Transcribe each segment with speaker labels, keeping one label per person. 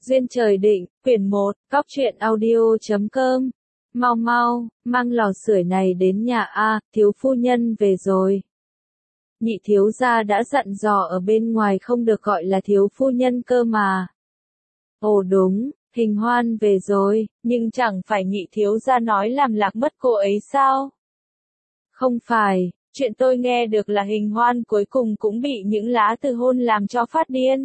Speaker 1: Duyên trời định, quyển 1, Cóc truyện audio.com. Mau mau, mang lò sưởi này đến nhà A, thiếu phu nhân về rồi. Nhị thiếu gia đã dặn dò ở bên ngoài không được gọi là thiếu phu nhân cơ mà. Ồ đúng, Hình Hoan về rồi, nhưng chẳng phải nhị thiếu gia nói làm lạc mất cô ấy sao? Không phải, chuyện tôi nghe được là Hình Hoan cuối cùng cũng bị những lá từ hôn làm cho phát điên,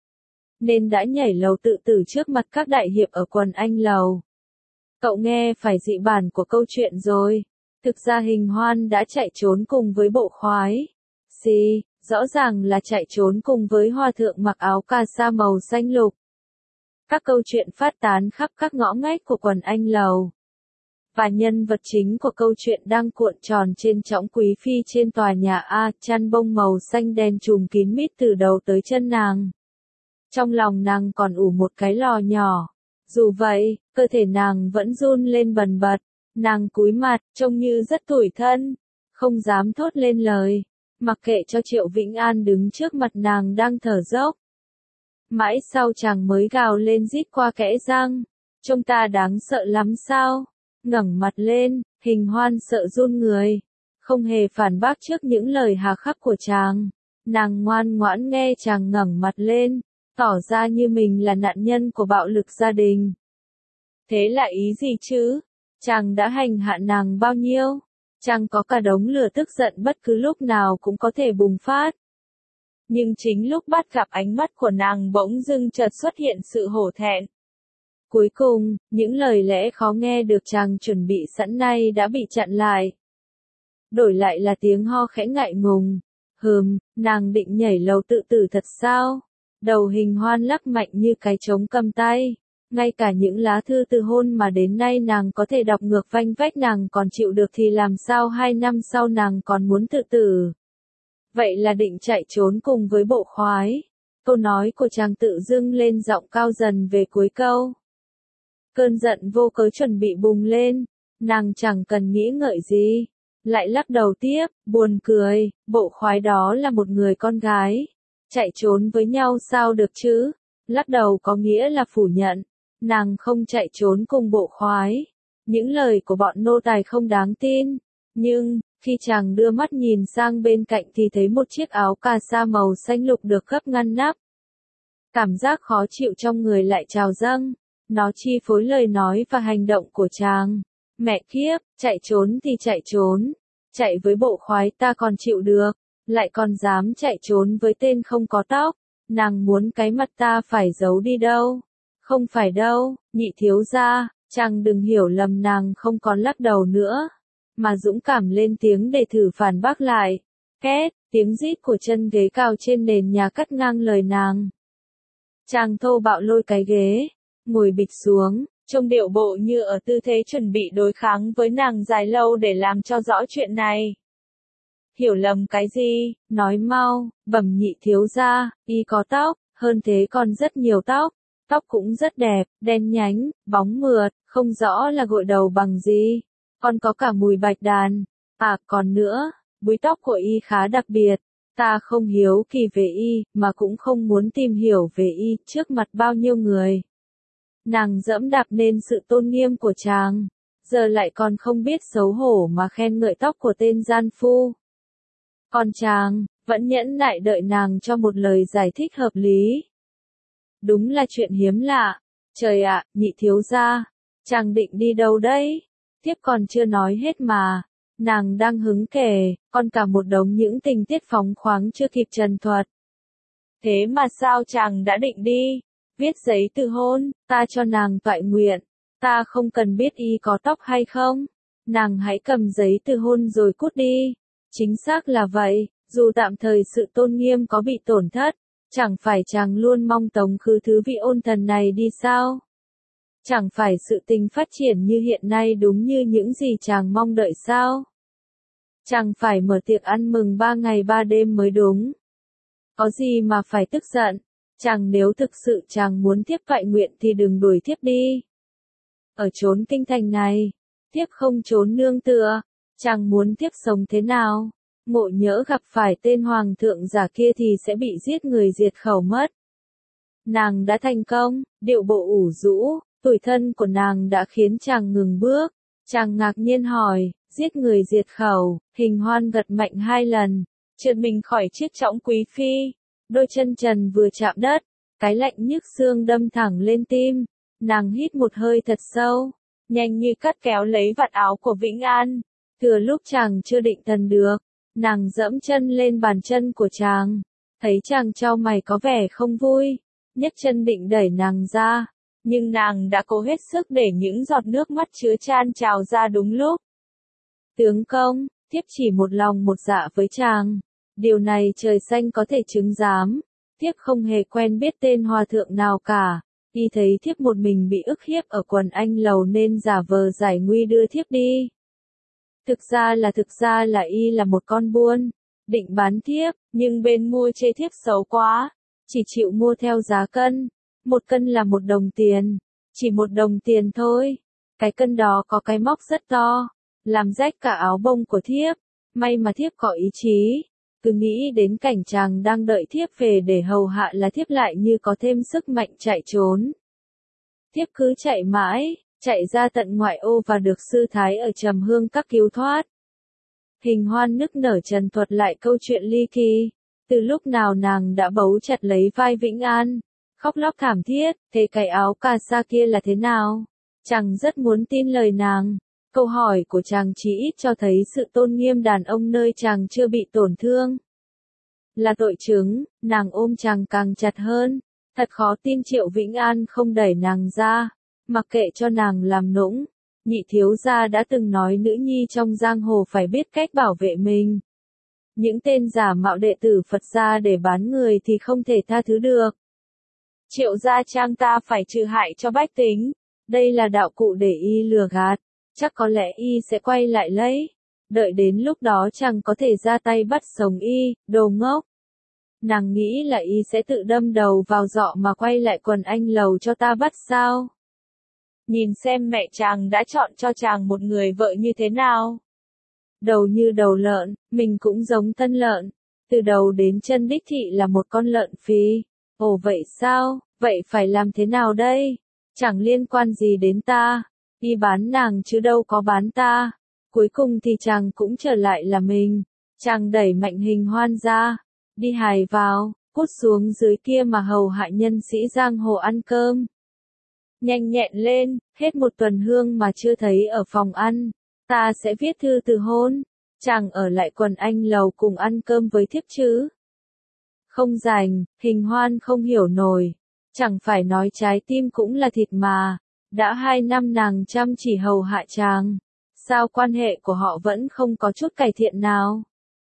Speaker 1: nên đã nhảy lầu tự tử trước mặt các đại hiệp ở quần Anh Lầu. Cậu nghe phải dị bản của câu chuyện rồi. Thực ra Hình Hoan đã chạy trốn cùng với bộ khoái. Xì, rõ ràng là chạy trốn cùng với hòa thượng mặc áo cà sa màu xanh lục. Các câu chuyện phát tán khắp các ngõ ngách của quần Anh Lầu. Và nhân vật chính của câu chuyện đang cuộn tròn trên chõng quý phi trên tòa nhà A, chăn bông màu xanh đen trùm kín mít từ đầu tới chân nàng. Trong lòng nàng còn ủ một cái lò nhỏ. Dù vậy, cơ thể nàng vẫn run lên bần bật. Nàng cúi mặt, trông như rất tủi thân. Không dám thốt lên lời. Mặc kệ cho Triệu Vĩnh An đứng trước mặt nàng đang thở dốc. Mãi sau chàng mới gào lên rít qua kẽ răng. Trông ta đáng sợ lắm sao? Ngẩng mặt lên, Hình Hoan sợ run người. Không hề phản bác trước những lời hà khắc của chàng. Nàng ngoan ngoãn nghe chàng ngẩng mặt lên, tỏ ra như mình là nạn nhân của bạo lực gia đình. Thế là ý gì chứ? Chàng đã hành hạ nàng bao nhiêu? Chàng có cả đống lửa tức giận bất cứ lúc nào cũng có thể bùng phát. Nhưng chính lúc bắt gặp ánh mắt của nàng bỗng dưng chợt xuất hiện sự hổ thẹn. Cuối cùng, những lời lẽ khó nghe được chàng chuẩn bị sẵn nay đã bị chặn lại. Đổi lại là tiếng ho khẽ ngại ngùng. Nàng định nhảy lầu tự tử thật sao? Đầu Hình Hoan lắc mạnh như cái trống cầm tay. Ngay cả những lá thư từ hôn mà đến nay nàng có thể đọc ngược vanh vách nàng còn chịu được thì làm sao 2 năm sau nàng còn muốn tự tử? Vậy là định chạy trốn cùng với bộ khoái. Câu nói của chàng tự dưng lên giọng cao dần về cuối câu. Cơn giận vô cớ chuẩn bị bùng lên. Nàng chẳng cần nghĩ ngợi gì. Lại lắc đầu tiếp, buồn cười, bộ khoái đó là một người con gái. Chạy trốn với nhau sao được chứ? Lắc đầu có nghĩa là phủ nhận. Nàng không chạy trốn cùng bộ khoái. Những lời của bọn nô tài không đáng tin. Nhưng, khi chàng đưa mắt nhìn sang bên cạnh thì thấy một chiếc áo cà sa màu xanh lục được gấp ngăn nắp. Cảm giác khó chịu trong người lại trào dâng. Nó chi phối lời nói và hành động của chàng. Mẹ kiếp, chạy trốn thì chạy trốn. Chạy với bộ khoái ta còn chịu được. Lại còn dám chạy trốn với tên không có tóc. Nàng muốn cái mặt ta phải giấu đi đâu? Không phải đâu, nhị thiếu gia, chàng đừng hiểu lầm. Nàng không còn lắc đầu nữa, mà dũng cảm lên tiếng để thử phản bác lại. Két, tiếng rít của chân ghế cao trên nền nhà cắt ngang lời nàng. Chàng thô bạo lôi cái ghế, ngồi bịch xuống, trông điệu bộ như ở tư thế chuẩn bị đối kháng với nàng dài lâu để làm cho rõ chuyện này. Hiểu lầm cái gì, nói mau, bẩm nhị thiếu gia, y có tóc, hơn thế còn rất nhiều tóc. Tóc cũng rất đẹp, đen nhánh, bóng mượt, không rõ là gội đầu bằng gì. Còn có cả mùi bạch đàn. À, còn nữa, búi tóc của y khá đặc biệt. Ta không hiếu kỳ về y, mà cũng không muốn tìm hiểu về y trước mặt bao nhiêu người. Nàng dẫm đạp nên sự tôn nghiêm của chàng. Giờ lại còn không biết xấu hổ mà khen ngợi tóc của tên gian phu. Còn chàng, vẫn nhẫn nại đợi nàng cho một lời giải thích hợp lý. Đúng là chuyện hiếm lạ. Trời ạ, nhị thiếu gia, chàng định đi đâu đấy? Tiếp còn chưa nói hết mà. Nàng đang hứng kể, còn cả một đống những tình tiết phóng khoáng chưa kịp trần thuật. Thế mà sao chàng đã định đi? Viết giấy từ hôn, ta cho nàng toại nguyện. Ta không cần biết y có tóc hay không. Nàng hãy cầm giấy từ hôn rồi cút đi. Chính xác là vậy, dù tạm thời sự tôn nghiêm có bị tổn thất. Chẳng phải chàng luôn mong tống khứ thứ vị ôn thần này đi sao? Chẳng phải sự tình phát triển như hiện nay đúng như những gì chàng mong đợi sao? Chẳng phải mở tiệc ăn mừng 3 ngày 3 đêm mới đúng. Có gì mà phải tức giận? Chàng nếu thực sự chàng muốn thiếp toại nguyện thì đừng đuổi thiếp đi. Ở chốn kinh thành này, thiếp không trốn nương tựa. Chàng muốn thiếp sống thế nào? Ngộ nhỡ gặp phải tên hoàng thượng giả kia thì sẽ bị giết người diệt khẩu mất. Nàng đã thành công, điệu bộ ủ rũ, tủi thân của nàng đã khiến chàng ngừng bước. Chàng ngạc nhiên hỏi, giết người diệt khẩu, Hình Hoan gật mạnh 2 lần, trượt mình khỏi chiếc chõng quý phi. Đôi chân trần vừa chạm đất, cái lạnh nhức xương đâm thẳng lên tim. Nàng hít một hơi thật sâu, nhanh như cắt kéo lấy vạt áo của Vĩnh An. Thừa lúc chàng chưa định thần được, nàng dẫm chân lên bàn chân của chàng. Thấy chàng chau mày có vẻ không vui, nhấc chân định đẩy nàng ra. Nhưng nàng đã cố hết sức để những giọt nước mắt chứa chan trào ra đúng lúc. Tướng công, thiếp chỉ một lòng một dạ với chàng. Điều này trời xanh có thể chứng giám. Thiếp không hề quen biết tên hòa thượng nào cả. Y thấy thiếp một mình bị ức hiếp ở quần anh lầu nên giả vờ giải nguy đưa thiếp đi. Thực ra là y là một con buôn, định bán thiếp, nhưng bên mua chê thiếp xấu quá, chỉ chịu mua theo giá cân. 1 cân là 1 đồng tiền, chỉ 1 đồng tiền thôi. Cái cân đó có cái móc rất to, làm rách cả áo bông của thiếp. May mà thiếp có ý chí, cứ nghĩ đến cảnh chàng đang đợi thiếp về để hầu hạ là thiếp lại như có thêm sức mạnh chạy trốn. Thiếp cứ chạy mãi, chạy ra tận ngoại ô và được sư thái ở Trầm Hương Các cứu thoát. Hình Hoan nức nở trần thuật lại câu chuyện ly kỳ, từ lúc nào nàng đã bấu chặt lấy vai Vĩnh An, khóc lóc thảm thiết, thế cái áo cà sa kia là thế nào? Chàng rất muốn tin lời nàng. Câu hỏi của chàng chỉ ít cho thấy sự tôn nghiêm đàn ông nơi chàng chưa bị tổn thương. Là tội chứng, nàng ôm chàng càng chặt hơn. Thật khó tin Triệu Vĩnh An không đẩy nàng ra, mặc kệ cho nàng làm nũng. Nhị thiếu gia đã từng nói nữ nhi trong giang hồ phải biết cách bảo vệ mình. Những tên giả mạo đệ tử Phật gia để bán người thì không thể tha thứ được. Triệu gia trang ta phải trừ hại cho bách tính. Đây là đạo cụ để y lừa gạt. Chắc có lẽ y sẽ quay lại lấy. Đợi đến lúc đó chẳng có thể ra tay bắt sống y, đồ ngốc. Nàng nghĩ là y sẽ tự đâm đầu vào giọ mà quay lại quần anh lầu cho ta bắt sao? Nhìn xem mẹ chàng đã chọn cho chàng một người vợ như thế nào? Đầu như đầu lợn, mình cũng giống thân lợn. Từ đầu đến chân đích thị là một con lợn phì. Ồ vậy sao? Vậy phải làm thế nào đây? Chẳng liên quan gì đến ta. Y bán nàng chứ đâu có bán ta. Cuối cùng thì chàng cũng trở lại là mình. Chàng đẩy mạnh Hình Hoan ra. Đi hài vào, cút xuống dưới kia mà hầu hạ nhân sĩ giang hồ ăn cơm. Nhanh nhẹn lên, hết 1 tuần hương mà chưa thấy ở phòng ăn. Ta sẽ viết thư từ hôn. Chàng ở lại quần anh lầu cùng ăn cơm với thiếp chứ. Không rảnh, Hình Hoan không hiểu nổi. Chẳng phải nói trái tim cũng là thịt mà. Đã 2 năm nàng chăm chỉ hầu hạ chàng. Sao quan hệ của họ vẫn không có chút cải thiện nào?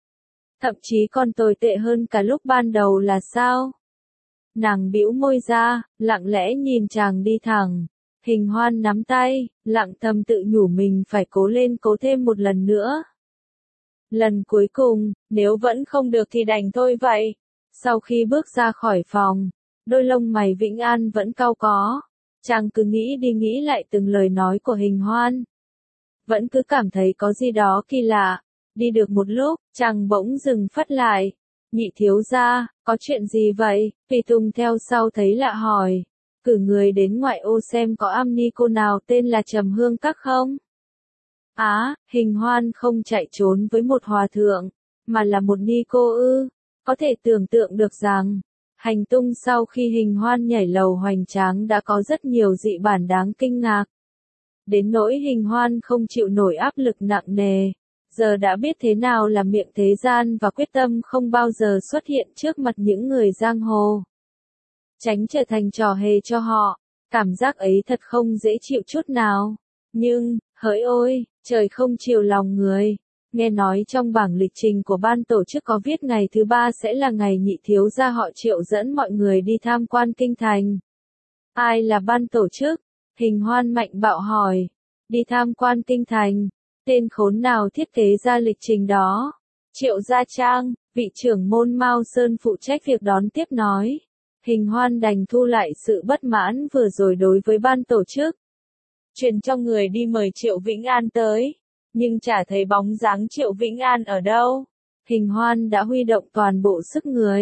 Speaker 1: Thậm chí còn tồi tệ hơn cả lúc ban đầu là sao? Nàng bĩu môi ra, lặng lẽ nhìn chàng đi thẳng. Hình Hoan nắm tay, lặng thầm tự nhủ mình phải cố lên cố thêm một lần nữa. Lần cuối cùng, nếu vẫn không được thì đành thôi vậy. Sau khi bước ra khỏi phòng, đôi lông mày Vĩnh An vẫn cau có. Chàng cứ nghĩ đi nghĩ lại từng lời nói của Hình Hoan. Vẫn cứ cảm thấy có gì đó kỳ lạ. Đi được một lúc, chàng bỗng dừng phắt lại. Nhị thiếu gia, có chuyện gì vậy? Phi Tùng theo sau thấy lạ hỏi. Cử người đến ngoại ô xem có am ni cô nào tên là Trầm Hương Các không? Hình Hoan không chạy trốn với một hòa thượng, mà là một ni cô ư. Có thể tưởng tượng được rằng, hành tung sau khi Hình Hoan nhảy lầu hoành tráng đã có rất nhiều dị bản đáng kinh ngạc. Đến nỗi Hình Hoan không chịu nổi áp lực nặng nề. Giờ đã biết thế nào là miệng thế gian và quyết tâm không bao giờ xuất hiện trước mặt những người giang hồ. Tránh trở thành trò hề cho họ, cảm giác ấy thật không dễ chịu chút nào. Nhưng, hỡi ôi, trời không chiều lòng người. Nghe nói trong bảng lịch trình của ban tổ chức có viết ngày thứ 3 sẽ là ngày nhị thiếu gia họ Triệu dẫn mọi người đi tham quan kinh thành. Ai là ban tổ chức? Hình Hoan mạnh bạo hỏi. Đi tham quan kinh thành. Tên khốn nào thiết kế ra lịch trình đó? Triệu Gia Trang, vị trưởng môn Mao Sơn phụ trách việc đón tiếp nói. Hình Hoan đành thu lại sự bất mãn vừa rồi đối với ban tổ chức. Truyền cho người đi mời Triệu Vĩnh An tới. Nhưng chả thấy bóng dáng Triệu Vĩnh An ở đâu. Hình Hoan đã huy động toàn bộ sức người.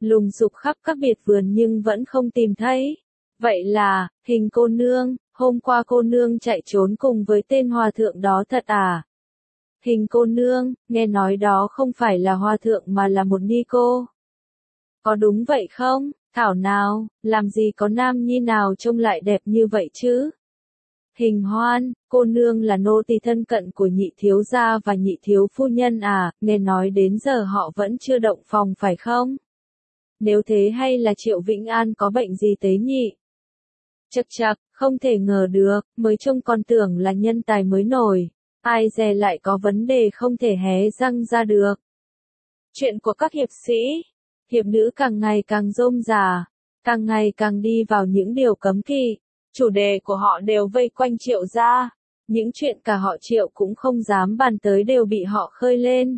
Speaker 1: lùng sục khắp các biệt vườn nhưng vẫn không tìm thấy. Vậy là, Hình cô nương, hôm qua cô nương chạy trốn cùng với tên hòa thượng đó thật à? Hình cô nương, nghe nói đó không phải là hòa thượng mà là một ni cô. Có đúng vậy không? Thảo nào, làm gì có nam nhi nào trông lại đẹp như vậy chứ? Hình Hoan, cô nương là nô tỳ thân cận của nhị thiếu gia và nhị thiếu phu nhân à, nghe nói đến giờ họ vẫn chưa động phòng phải không? Nếu thế hay là Triệu Vĩnh An có bệnh gì tế nhị? Chậc chậc, không thể ngờ được, mới trông còn tưởng là nhân tài mới nổi. Ai dè lại có vấn đề không thể hé răng ra được. Chuyện của các hiệp sĩ, hiệp nữ càng ngày càng rôm rả, càng ngày càng đi vào những điều cấm kỵ. Chủ đề của họ đều vây quanh Triệu gia. Những chuyện cả họ Triệu cũng không dám bàn tới đều bị họ khơi lên.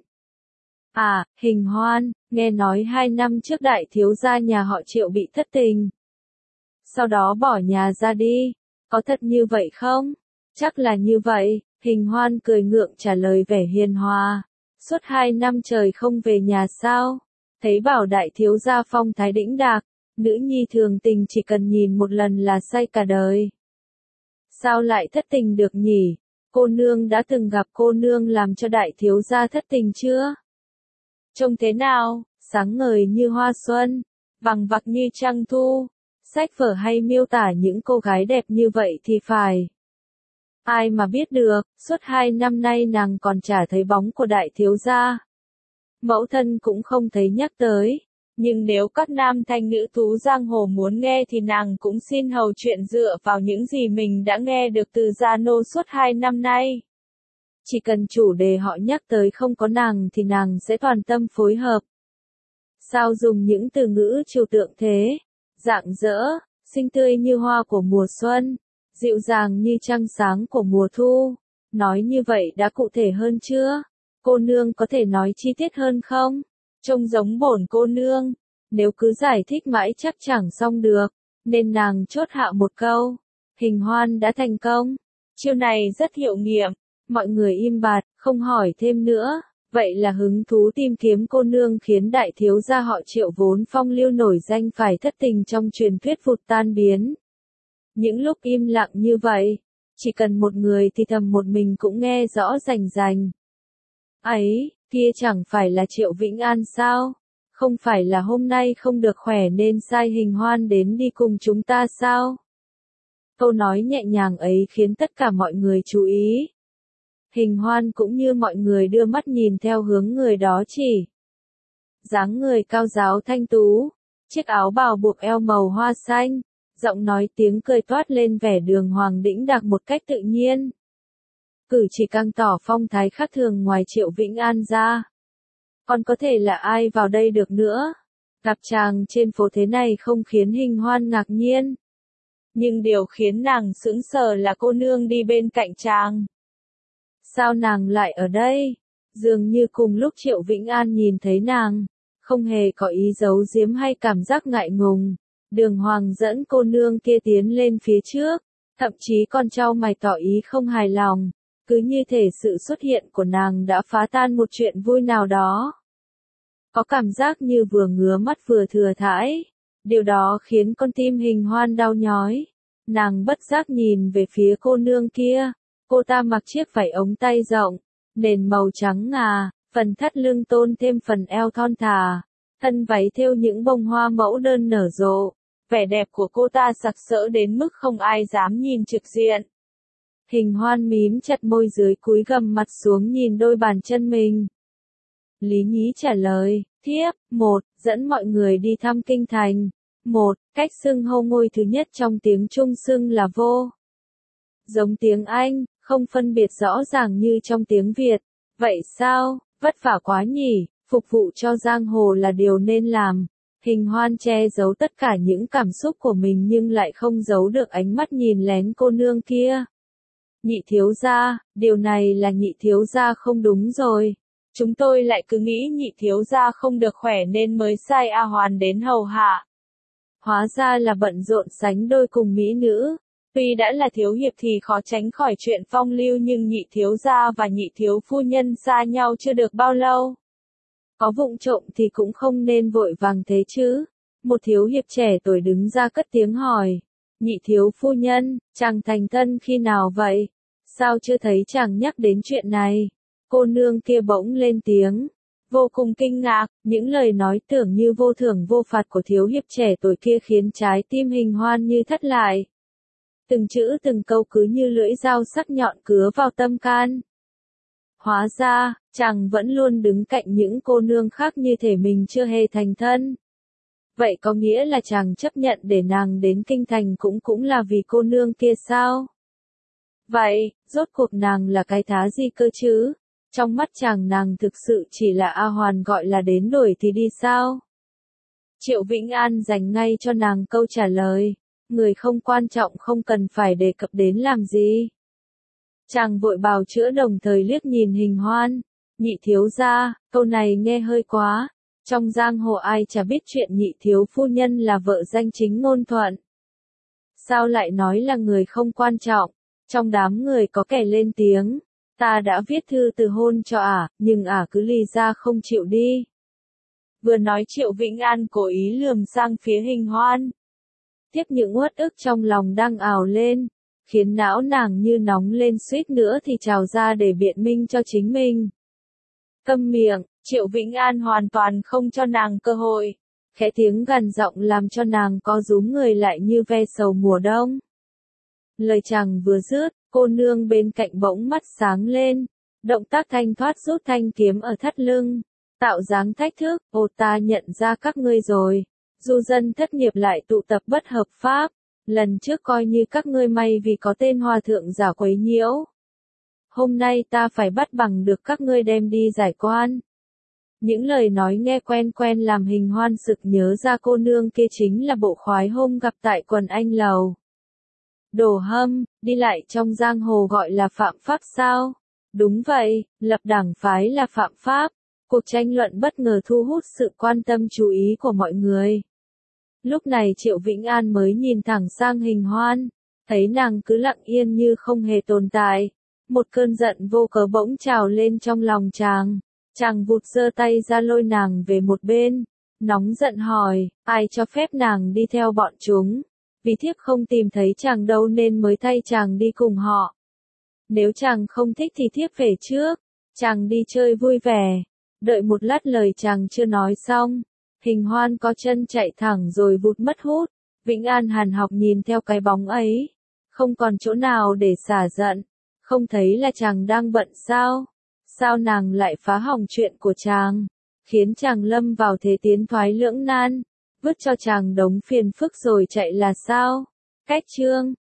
Speaker 1: À, Hình Hoan, nghe nói 2 năm trước đại thiếu gia nhà họ Triệu bị thất tình. Sau đó bỏ nhà ra đi. Có thật như vậy không? Chắc là như vậy. Hình Hoan cười ngượng trả lời vẻ hiền hòa. Suốt 2 năm trời không về nhà sao? Thấy bảo đại thiếu gia phong thái đĩnh đạc, nữ nhi thường tình chỉ cần nhìn một lần là say cả đời. Sao lại thất tình được nhỉ? Cô nương đã từng gặp cô nương làm cho đại thiếu gia thất tình chưa? Trông thế nào? Sáng ngời như hoa xuân, vằng vặc như trăng thu. Sách vở hay miêu tả những cô gái đẹp như vậy thì phải. Ai mà biết được, suốt 2 năm nay nàng còn chả thấy bóng của đại thiếu gia. Mẫu thân cũng không thấy nhắc tới. Nhưng nếu các nam thanh nữ tú giang hồ muốn nghe thì nàng cũng xin hầu chuyện dựa vào những gì mình đã nghe được từ gia nô suốt 2 năm nay. Chỉ cần chủ đề họ nhắc tới không có nàng thì nàng sẽ toàn tâm phối hợp. Sao dùng những từ ngữ trừu tượng thế? Rạng rỡ, xinh tươi như hoa của mùa xuân, dịu dàng như trăng sáng của mùa thu. Nói như vậy đã cụ thể hơn chưa? Cô nương có thể nói chi tiết hơn không? Trông giống bổn cô nương. Nếu cứ giải thích mãi chắc chẳng xong được. Nên nàng chốt hạ một câu. Hình Hoan đã thành công. Chiêu này rất hiệu nghiệm. Mọi người im bặt, không hỏi thêm nữa. Vậy là hứng thú tìm kiếm cô nương khiến đại thiếu gia họ Triệu vốn phong lưu nổi danh phải thất tình trong truyền thuyết vụt tan biến. Những lúc im lặng như vậy, chỉ cần một người thì thầm một mình cũng nghe rõ rành rành. Ấy, kia chẳng phải là Triệu Vĩnh An sao? Không phải là hôm nay không được khỏe nên sai Hình Hoan đến đi cùng chúng ta sao? Câu nói nhẹ nhàng ấy khiến tất cả mọi người chú ý. Hình Hoan cũng như mọi người đưa mắt nhìn theo hướng người đó chỉ. Dáng người cao ráo thanh tú, chiếc áo bào buộc eo màu hoa xanh, giọng nói tiếng cười toát lên vẻ đường hoàng đĩnh đạc một cách tự nhiên. Cử chỉ càng tỏ phong thái khác thường ngoài Triệu Vĩnh An ra. Còn có thể là ai vào đây được nữa? Gặp chàng trên phố thế này không khiến Hình Hoan ngạc nhiên. Nhưng điều khiến nàng sững sờ là cô nương đi bên cạnh chàng. Sao nàng lại ở đây? Dường như cùng lúc Triệu Vĩnh An nhìn thấy nàng, không hề có ý giấu giếm hay cảm giác ngại ngùng. Đường Hoàng dẫn cô nương kia tiến lên phía trước, thậm chí còn trao mày tỏ ý không hài lòng. Cứ như thể sự xuất hiện của nàng đã phá tan một chuyện vui nào đó. Có cảm giác như vừa ngứa mắt vừa thừa thãi. Điều đó khiến con tim Hình Hoan đau nhói. Nàng bất giác nhìn về phía cô nương kia. Cô ta mặc chiếc vải ống tay rộng, nền màu trắng ngà, phần thắt lưng tôn thêm phần eo thon thả. Thân váy thêu những bông hoa mẫu đơn nở rộ. Vẻ đẹp của cô ta sặc sỡ đến mức không ai dám nhìn trực diện. Hình Hoan mím chặt môi dưới cúi gằm mặt xuống nhìn đôi bàn chân mình. Lý Nhí trả lời, thiếp, 1, dẫn mọi người đi thăm kinh thành. 1, cách xưng hô ngôi thứ nhất trong tiếng Trung xưng là vô. Giống tiếng Anh, không phân biệt rõ ràng như trong tiếng Việt. Vậy sao, vất vả quá nhỉ, phục vụ cho giang hồ là điều nên làm. Hình Hoan che giấu tất cả những cảm xúc của mình nhưng lại không giấu được ánh mắt nhìn lén cô nương kia. Nhị thiếu gia, điều này là nhị thiếu gia không đúng rồi. Chúng tôi lại cứ nghĩ nhị thiếu gia không được khỏe nên mới sai A Hoàn đến hầu hạ. Hóa ra là bận rộn sánh đôi cùng mỹ nữ. Tuy đã là thiếu hiệp thì khó tránh khỏi chuyện phong lưu nhưng nhị thiếu gia và nhị thiếu phu nhân xa nhau chưa được bao lâu. Có vụng trộm thì cũng không nên vội vàng thế chứ. Một thiếu hiệp trẻ tuổi đứng ra cất tiếng hỏi. Nhị thiếu phu nhân, chàng thành thân khi nào vậy? Sao chưa thấy chàng nhắc đến chuyện này? Cô nương kia bỗng lên tiếng. Vô cùng kinh ngạc, những lời nói tưởng như vô thưởng vô phạt của thiếu hiệp trẻ tuổi kia khiến trái tim Hình Hoan như thắt lại. Từng chữ từng câu cứ như lưỡi dao sắc nhọn cứa vào tâm can. Hóa ra, chàng vẫn luôn đứng cạnh những cô nương khác như thể mình chưa hề thành thân. Vậy có nghĩa là chàng chấp nhận để nàng đến kinh thành cũng là vì cô nương kia sao? Vậy, rốt cuộc nàng là cái thá gì cơ chứ? Trong mắt chàng nàng thực sự chỉ là A Hoàn gọi là đến đổi thì đi sao? Triệu Vĩnh An dành ngay cho nàng câu trả lời. Người không quan trọng không cần phải đề cập đến làm gì. Chàng vội bào chữa đồng thời liếc nhìn Hình Hoan. Nhị thiếu gia, câu này nghe hơi quá. Trong giang hồ ai chả biết chuyện nhị thiếu phu nhân là vợ danh chính ngôn thuận. Sao lại nói là người không quan trọng? Trong đám người có kẻ lên tiếng. Ta đã viết thư từ hôn cho ả, nhưng ả cứ lì ra không chịu đi. Vừa nói Triệu Vĩnh An cố ý lườm sang phía Hình Hoan. Tiếp những uất ức trong lòng đang ào lên, khiến não nàng như nóng lên suýt nữa thì trào ra để biện minh cho chính mình. Câm miệng, Triệu Vĩnh An hoàn toàn không cho nàng cơ hội. Khẽ tiếng gằn giọng làm cho nàng co rúm người lại như ve sầu mùa đông. Lời chàng vừa dứt, cô nương bên cạnh bỗng mắt sáng lên. Động tác thanh thoát rút thanh kiếm ở thắt lưng. Tạo dáng thách thức, ồ ta nhận ra các ngươi rồi. Du dân thất nghiệp lại tụ tập bất hợp pháp. Lần trước coi như các ngươi may vì có tên hòa thượng giả quấy nhiễu. Hôm nay ta phải bắt bằng được các ngươi đem đi giải quan. Những lời nói nghe quen quen làm Hình Hoan sực nhớ ra cô nương kia chính là bộ khoái hôm gặp tại quần anh lầu. Đồ hâm, đi lại trong giang hồ gọi là phạm pháp sao? Đúng vậy, lập đảng phái là phạm pháp. Cuộc tranh luận bất ngờ thu hút sự quan tâm chú ý của mọi người. Lúc này Triệu Vĩnh An mới nhìn thẳng sang Hình Hoan, thấy nàng cứ lặng yên như không hề tồn tại. Một cơn giận vô cớ bỗng trào lên trong lòng chàng. Chàng vụt giơ tay ra lôi nàng về một bên, nóng giận hỏi, ai cho phép nàng đi theo bọn chúng? Vì thiếp không tìm thấy chàng đâu nên mới thay chàng đi cùng họ. Nếu chàng không thích thì thiếp về trước, chàng đi chơi vui vẻ. Đợi một lát lời chàng chưa nói xong, Hình Hoan có chân chạy thẳng rồi vụt mất hút. Vĩnh An hàn học nhìn theo cái bóng ấy, không còn chỗ nào để xả giận. Không thấy là chàng đang bận sao? Sao nàng lại phá hỏng chuyện của chàng, khiến chàng lâm vào thế tiến thoái lưỡng nan, vứt cho chàng đống phiền phức rồi chạy là sao? Cách chương